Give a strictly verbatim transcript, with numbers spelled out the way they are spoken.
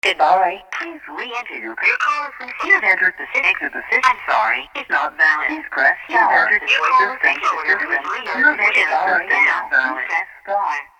Goodbye. Please re-enter your your call is you have entered the exit the system. I'm sorry, it's not valid. Please press star. You have entered the system. You have entered the system. Now, press star.